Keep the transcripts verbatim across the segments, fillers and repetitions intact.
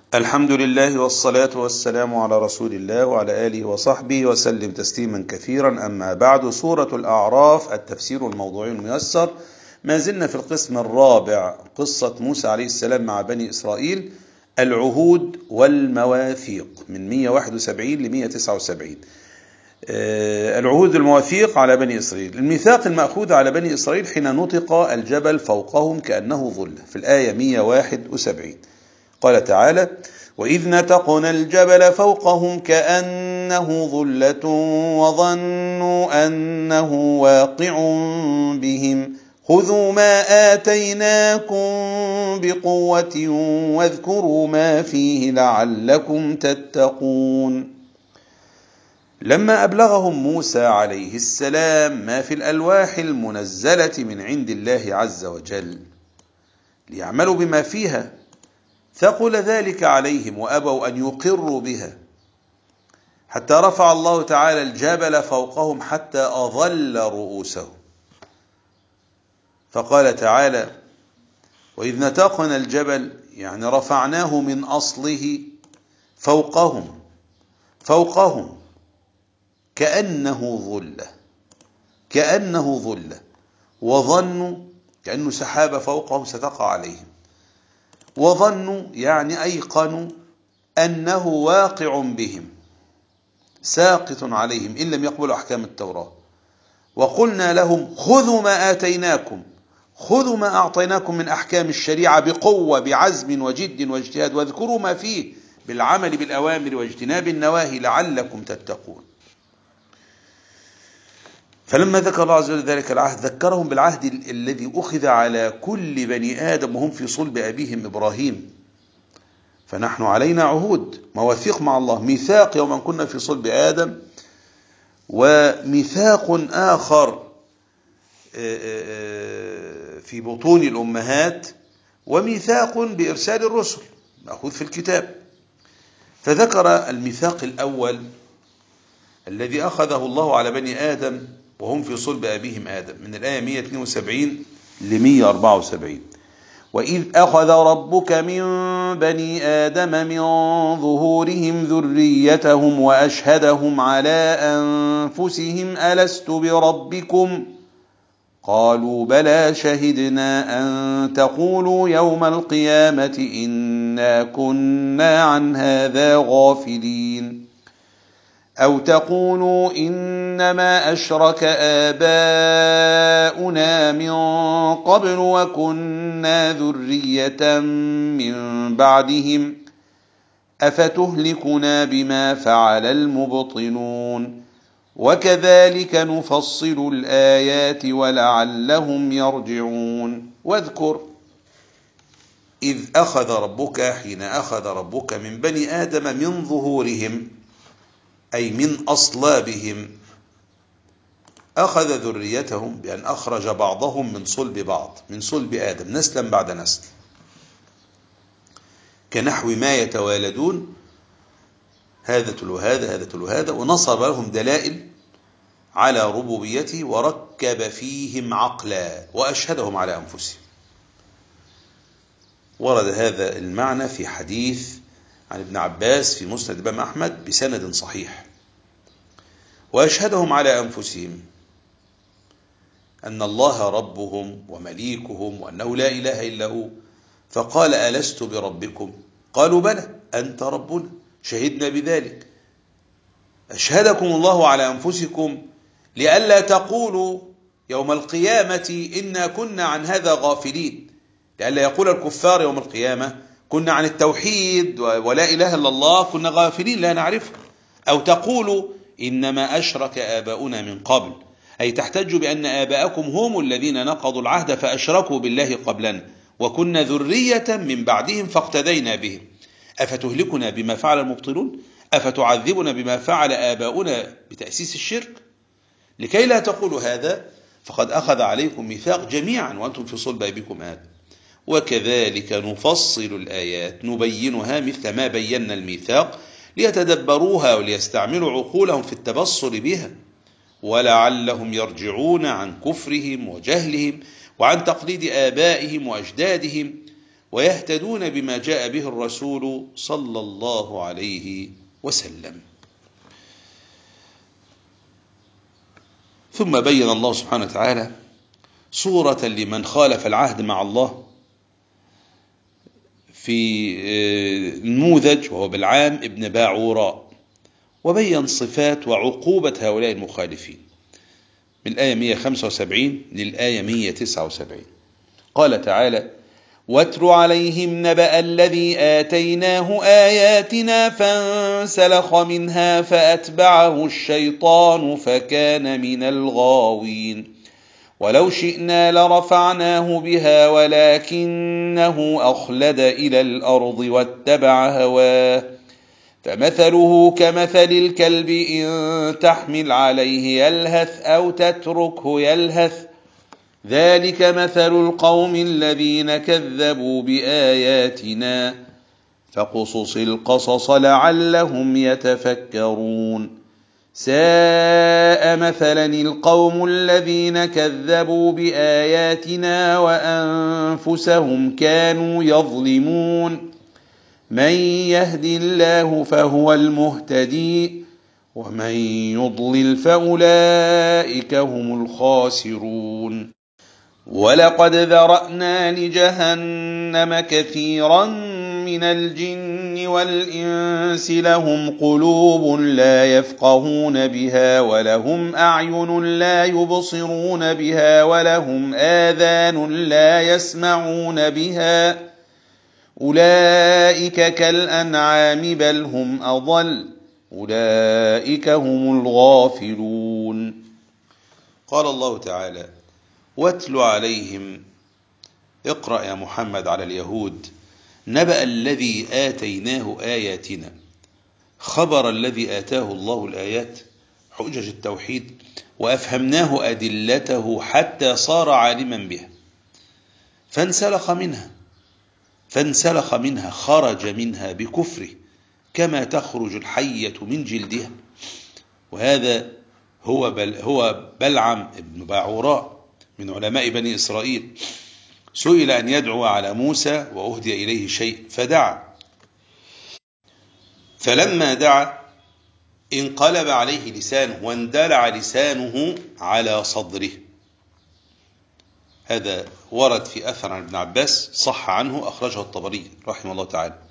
الحمد لله والصلاة والسلام على رسول الله وعلى آله وصحبه وسلم تسليما كثيرا. أما بعد، سورة الأعراف التفسير الموضوعي الميسر. ما زلنا في القسم الرابع، قصة موسى عليه السلام مع بني إسرائيل، العهود والمواثيق، من مئة وواحد وسبعين ل مئة وتسعة وسبعين. العهود والمواثيق على بني إسرائيل. الميثاق المأخوذ على بني إسرائيل حين نطق الجبل فوقهم كأنه ظل، في الآية مئة وواحد وسبعين. قال تعالى: وإذ نتقنا الجبل فوقهم كأنه ظلة وظنوا أنه واقع بهم خذوا ما آتيناكم بقوة واذكروا ما فيه لعلكم تتقون. لما أبلغهم موسى عليه السلام ما في الألواح المنزلة من عند الله عز وجل ليعملوا بما فيها، ثقل ذلك عليهم وأبوا أن يقروا بها، حتى رفع الله تعالى الجبل فوقهم حتى أظل رؤوسهم. فقال تعالى: وإذ نتقنا الجبل، يعني رفعناه من أصله فوقهم فوقهم كأنه ظلة كأنه ظلة وظنوا كأنه سحابة فوقهم ستقع عليهم، وظنوا يعني أيقنوا أنه واقع بهم ساقط عليهم إن لم يقبلوا أحكام التوراة. وقلنا لهم خذوا ما آتيناكم خذوا ما أعطيناكم من أحكام الشريعة بقوة بعزم وجد واجتهاد، واذكروا ما فيه بالعمل بالأوامر واجتناب النواهي لعلكم تتقون. فلما ذكر الله عز وجل ذلك العهد ذكرهم بالعهد الذي أخذ على كل بني آدم وهم في صلب أبيهم إبراهيم. فنحن علينا عهود مواثيق مع الله، ميثاق يوم أن كنا في صلب آدم، وميثاق آخر في بطون الأمهات، وميثاق بإرسال الرسل مأخوذ في الكتاب. فذكر الميثاق الأول الذي أخذه الله على بني آدم وهم في صلب أبيهم آدم، من الآية مئة واثنين وسبعين ل مئة وأربعة وسبعين. وإذ أخذ ربك من بني آدم من ظهورهم ذريتهم وأشهدهم على أنفسهم ألست بربكم قالوا بلى شهدنا أن تقولوا يوم القيامة إنا كنا عن هذا غافلين أو تقولوا إنما أشرك آباؤنا من قبل وكنا ذرية من بعدهم أفتهلكنا بما فعل المبطلون وكذلك نفصل الآيات ولعلهم يرجعون. واذكر إذ أخذ ربك حين أخذ ربك من بني آدم من ظهورهم، أي من أصلابهم، أخذ ذريتهم بأن أخرج بعضهم من صلب بعض، من صلب آدم نسلا بعد نسل، كنحو ما يتوالدون، هذا تلو هذا هذا تلو هذا، ونصب لهم دلائل على ربوبيته وركب فيهم عقلا وأشهدهم على أنفسهم. ورد هذا المعنى في حديث عن ابن عباس في مسند الإمام أحمد بسند صحيح. وأشهدهم على أنفسهم أن الله ربهم ومليكهم وأنه لا إله إلا هو، فقال ألست بربكم قالوا بلى أنت ربنا شهدنا بذلك. أشهدكم الله على أنفسكم لئلا تقولوا يوم القيامة إنا كنا عن هذا غافلين، لئلا يقول الكفار يوم القيامة كنا عن التوحيد ولا إله إلا الله كنا غافلين لا نعرفه. أو تقولوا إنما أشرك آباؤنا من قبل، أي تحتجوا بأن آباءكم هم الذين نقضوا العهد فأشركوا بالله قبلنا وكنا ذرية من بعدهم فاقتدينا بهم أفتهلكنا بما فعل المبطلون أفتعذبنا بما فعل آباؤنا بتأسيس الشرك. لكي لا تقولوا هذا فقد أخذ عليكم ميثاق جميعا وأنتم في صلب أبيكم آدم، وكذلك نفصل الآيات نبينها مثل ما بينا الميثاق ليتدبروها وليستعملوا عقولهم في التبصر بها ولعلهم يرجعون عن كفرهم وجهلهم وعن تقليد آبائهم وأجدادهم ويهتدون بما جاء به الرسول صلى الله عليه وسلم. ثم بين الله سبحانه وتعالى صورة لمن خالف العهد مع الله في نموذج، وهو بلعام ابن باعوراء، وبين صفات وعقوبة هؤلاء المخالفين من الآية مئة وخمسة وسبعين للآية مئة وتسعة وسبعين. قال تعالى: واتل عليهم نبأ الذي آتيناه آياتنا فانسلخ منها فأتبعه الشيطان فكان من الغاوين ولو شئنا لرفعناه بها ولكنه أخلد إلى الأرض واتبع هواه فمثله كمثل الكلب إن تحمل عليه يلهث أو تتركه يلهث ذلك مثل القوم الذين كذبوا بآياتنا فقصص القصص لعلهم يتفكرون ساء مثلا القوم الذين كذبوا بآياتنا وأنفسهم كانوا يظلمون من يهد الله فهو المهتدي ومن يضلل فأولئك هم الخاسرون ولقد ذرأنا لجهنم كثيرا من الجن والإنس لهم قلوب لا يفقهون بها ولهم أعين لا يبصرون بها ولهم آذان لا يسمعون بها أولئك كالأنعام بل هم أضل أولئك هم الغافلون. قال الله تعالى: واتل عليهم، اقرأ يا محمد على اليهود نبأ الذي آتيناه آياتنا، خبر الذي آتاه الله الآيات حجج التوحيد وأفهمناه أدلته حتى صار عالما بها فانسلخ منها فانسلخ منها خرج منها بكفره كما تخرج الحية من جلدها. وهذا هو بل هو بلعام ابن باعوراء من علماء بني إسرائيل، سئل أن يدعو على موسى وأهدي إليه شيء فدعا، فلما دعا انقلب عليه لسانه واندلع لسانه على صدره. هذا ورد في أثر عن ابن عباس صح عنه، أخرجه الطبري رحمه الله تعالى.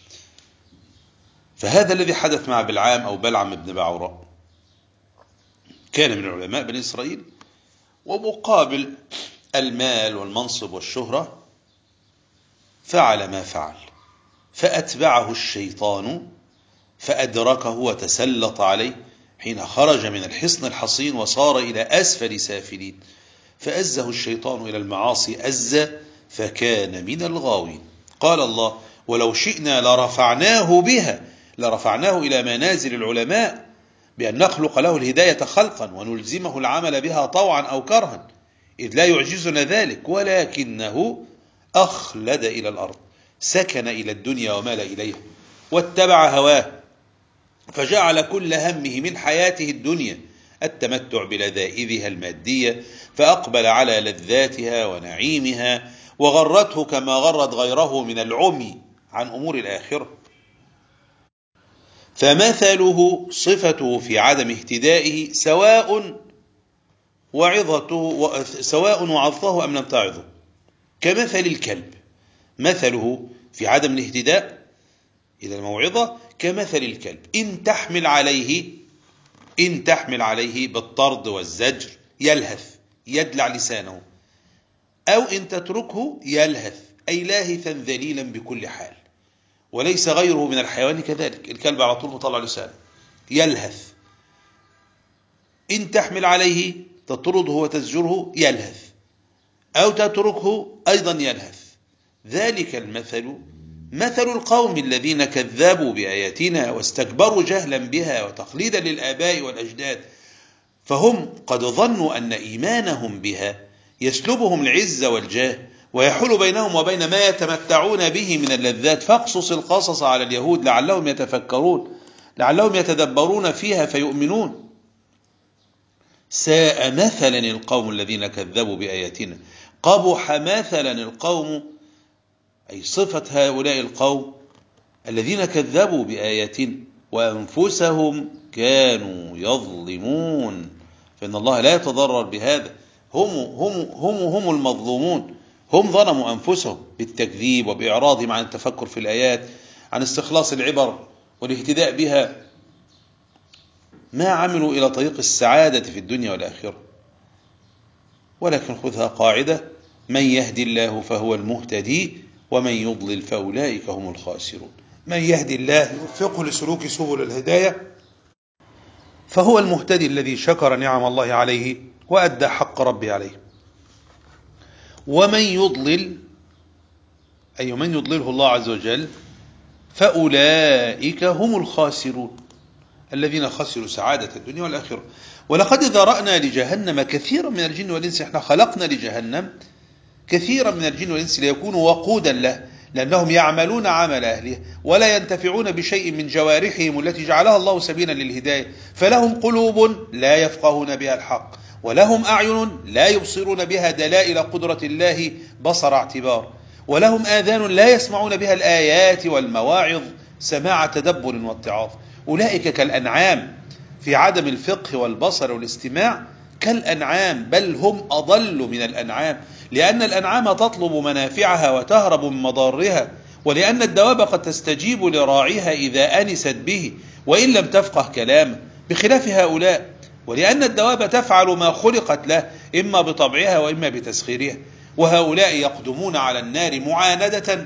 فهذا الذي حدث مع بلعام أو بلعم ابن باعوراء، كان من علماء بني إسرائيل، ومقابل المال والمنصب والشهرة فعل ما فعل، فأتبعه الشيطان فأدركه وتسلط عليه حين خرج من الحصن الحصين وصار إلى أسفل سافلين، فأزه الشيطان إلى المعاصي أز فكان من الغاوين. قال الله: ولو شئنا لرفعناه بها، لرفعناه إلى منازل العلماء بأن نخلق له الهداية خلقا ونلزمه العمل بها طوعا أو كرها إذ لا يعجزنا ذلك، ولكنه أخلد إلى الأرض، سكن إلى الدنيا ومال إليها واتبع هواه فجعل كل همه من حياته الدنيا التمتع بلذائذها المادية، فأقبل على لذاتها ونعيمها وغرته كما غرت غيره من العمي عن أمور الآخرة. فمثله صفته في عدم اهتدائه سواء وعظته سواء وعظته أم لم تعظه، كمثل الكلب، مثله في عدم الاهتداء إلى الموعظة كمثل الكلب إن تحمل عليه إن تحمل عليه بالطرد والزجر يلهث يدلع لسانه، أو إن تتركه يلهث أي لاهثا ذليلا بكل حال، وليس غيره من الحيوان كذلك، الكلب على طول مطلع لسانه يلهث. إن تحمل عليه تطرده وتزجره يلهث، أو تتركه أيضا يلهث. ذلك المثل مثل القوم الذين كذبوا بآياتنا واستكبروا جهلا بها وتقليدا للآباء والأجداد، فهم قد ظنوا أن إيمانهم بها يسلبهم العز والجاه ويحول بينهم وبين ما يتمتعون به من اللذات. فاقصص القصص على اليهود لعلهم يتفكرون، لعلهم يتدبرون فيها فيؤمنون. ساء مثلا القوم الذين كذبوا بآياتنا، قبح مثلا القوم أي صفة هؤلاء القوم الذين كذبوا بآياتنا وأنفسهم كانوا يظلمون، فإن الله لا يتضرر بهذا. هم هم هم هم المظلومون، هم ظلموا أنفسهم بالتكذيب وبإعراضهم عن التفكر في الآيات، عن استخلاص العبر والاهتداء بها، ما عملوا إلى طريق السعادة في الدنيا والآخرة. ولكن خذها قاعدة: من يهدي الله فهو المهتدي ومن يضلل فأولئك هم الخاسرون. من يهدي الله يوفقه لسلوك سبل الهداية فهو المهتدي الذي شكر نعم الله عليه وأدى حق ربه عليه. ومن يضلل أي من يضلله الله عز وجل فأولئك هم الخاسرون الذين خسروا سعادة الدنيا والآخرة. ولقد ذرأنا لجهنم كثيرا من الجن والإنس، احنا خلقنا لجهنم كثيرا من الجن والإنس ليكونوا وقودا له، لأنهم يعملون عمل أهله ولا ينتفعون بشيء من جوارحهم التي جعلها الله سبيلا للهداية، فلهم قلوب لا يفقهون بها الحق، ولهم أعين لا يبصرون بها دلائل قدرة الله بصر اعتبار، ولهم آذان لا يسمعون بها الآيات والمواعظ سماع تدبر واتعاظ. أولئك كالأنعام في عدم الفقه والبصر والاستماع، كالأنعام بل هم أضل من الأنعام، لأن الأنعام تطلب منافعها وتهرب من مضارها، ولأن الدواب قد تستجيب لراعيها إذا أنست به وإن لم تفقه كلامه، بخلاف هؤلاء. ولأن الدواب تفعل ما خلقت له إما بطبعها وإما بتسخيرها، وهؤلاء يقدمون على النار معاندة،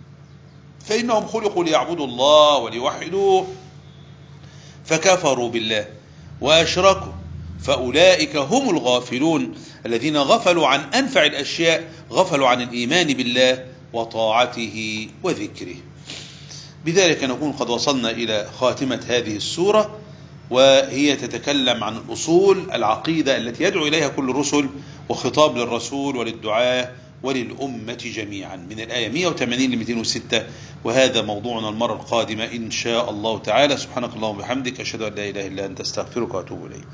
فإنهم خلقوا ليعبدوا الله وليوحدوه فكفروا بالله وأشركوا، فأولئك هم الغافلون الذين غفلوا عن أنفع الأشياء، غفلوا عن الإيمان بالله وطاعته وذكره. بذلك نكون قد وصلنا إلى خاتمة هذه السورة، وهي تتكلم عن الأصول العقيدة التي يدعو إليها كل الرسل، وخطاب للرسول وللدعاة وللأمة جميعا، من الآية مئة وثمانين ل مئتين وستة. وهذا موضوعنا المرة القادمة إن شاء الله تعالى. سبحانك اللهم وبحمدك، أشهد أن لا إله إلا أنت، أستغفرك وأتوب إليك.